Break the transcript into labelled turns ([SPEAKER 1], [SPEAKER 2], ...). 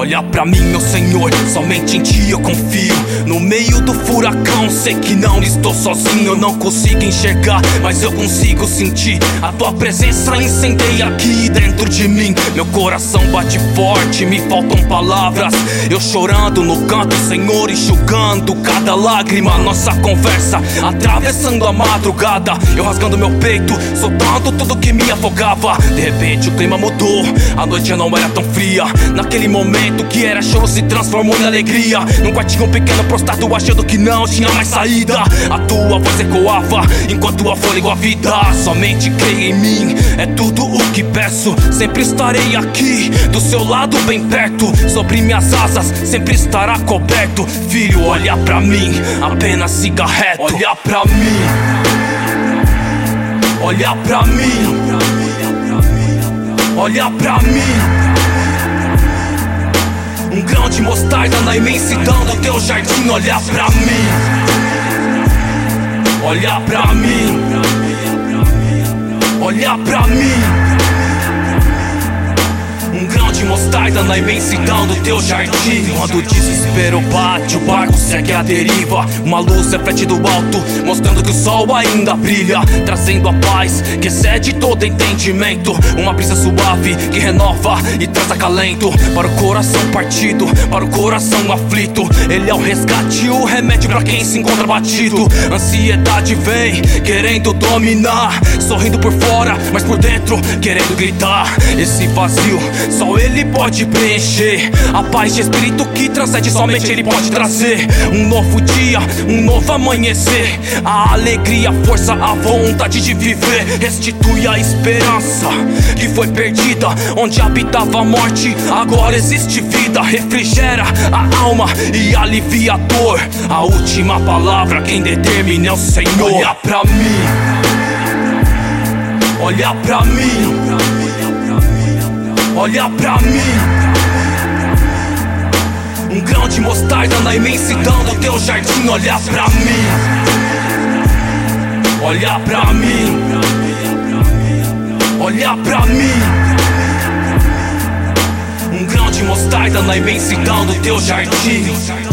[SPEAKER 1] Olha pra mim, meu Senhor, somente em Ti eu confio. No meio do furacão, sei que não estou sozinho. Eu não consigo enxergar, mas eu consigo sentir. A Tua presença incendeia aqui dentro de mim. Meu coração bate forte, me faltam palavras. Eu chorando no canto, Senhor, enxugando cada lágrima. Nossa conversa atravessando a madrugada, eu rasgando meu peito, soltando tudo que me afogava. De repente o clima mudou, a noite já não era tão fria. Naquele momento que era choro se transformou em alegria. Num quartinho pequeno prostrado, achando que não tinha mais saída. A Tua voz ecoava enquanto a fôlego a vida. Somente creia em mim, é tudo o que peço. Sempre estarei aqui, do seu lado bem perto. Sobre minhas asas sempre estará coberto. Filho, olha pra mim, apenas siga reto. Olha pra mim, olha pra mim, olha pra mim. Um grão de mostarda na imensidão do Teu jardim. Olha pra mim, olha pra mim, olha pra mim. Um grão de mostarda na imensidão do Teu jardim. Quando o desespero bate, o barco segue a deriva. Uma luz reflete do alto, mostrando que o sol ainda brilha, trazendo a paz que excede todo entendimento. Uma brisa suave que renova e traz acalento para o coração partido, para o coração aflito. Ele é o resgate, o remédio pra quem se encontra batido. Ansiedade vem querendo dominar, sorrindo por fora, mas por dentro querendo gritar. Esse vazio só Ele pode preencher. A paz de espírito que transcende, somente Ele pode trazer. Um novo dia, um novo amanhecer. A alegria, a força, a vontade de viver. Restitui a esperança que foi perdida. Onde habitava a morte, agora existe vida. Refrigera a alma e alivia a dor. A última palavra quem determina é o Senhor. Olha pra mim, olha pra mim, olha pra mim. Um grão de mostarda na imensidão do Teu jardim. Olha pra mim, olha pra mim, olha pra mim. Um grão de mostarda na imensidão do Teu jardim.